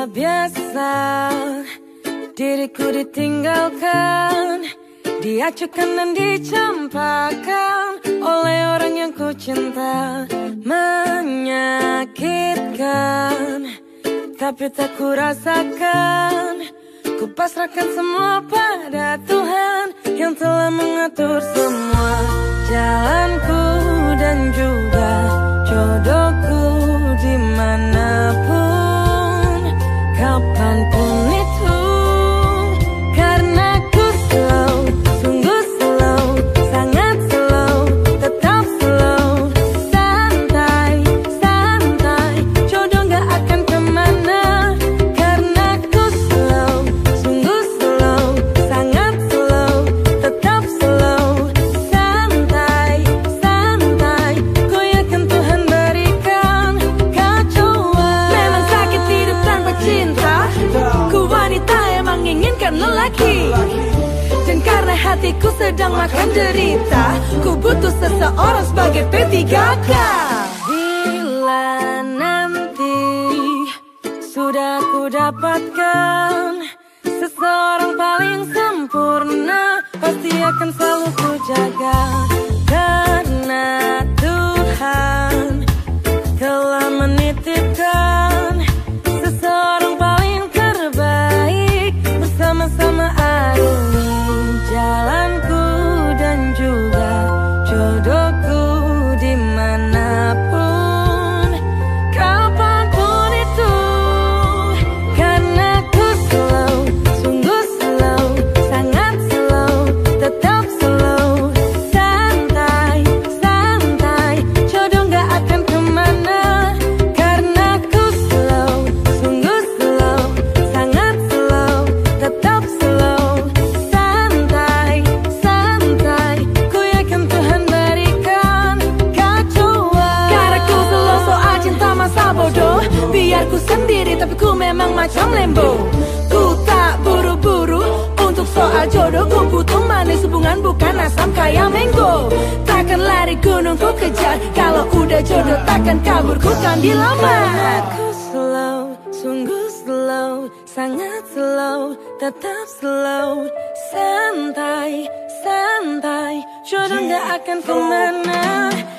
biasa diriku ditinggalkan, diacuhkan dan dicampakkan oleh orang yang ku cinta. Menyakitkan, tapi tak ku rasakan. Ku pasrahkan semua pada Tuhan yang telah mengatur semua jalanku dan juga jodohku dimanapun, kapanpun itu. Karena ku slow, sungguh slow, sangat slow, tetap slow, santai, santai, jodoh gak akan kemana. Karena ku slow, sungguh slow, sangat slow, tetap slow, santai, santai, ku yakin Tuhan berikan kacauan. Memang sakit hidup tanpa cinta, ku wanita yang menginginkan lelaki. Dan karena hatiku sedang makan derita, ku butuh seseorang sebagai P3K. Bila nanti sudah ku dapatkan seseorang paling sempurna, pasti akan selalu ku jaga. Karena Tuhan telah menitipkan seseorang paling terbaik, bersama-sama arungi jalanku dan juga jodohku dimanapun, kapanpun itu. Karena ku slow, sungguh slow, sangat slow, tetap slow, santai, santai, jodoh gak akan kemana. Karena ku slow, sungguh slow, sangat slow, tetap slow, santai, santai, ku yakin Tuhan berikan kacauan. Karena ku slow soal cinta masa bodoh, biar ku sendiri tapi ku memang macam lembo. Ku tak buru-buru untuk soal jodoh, ku butuh manis hubungan bukan asam kayak mango. Takkan lari gunung ku kejar, kalau udah jodoh takkan kabur, ku kan dilamar. Aku slow, sungguh slow, sangat slow, tetap slow, santai, santai, jodoh gak akan kemana.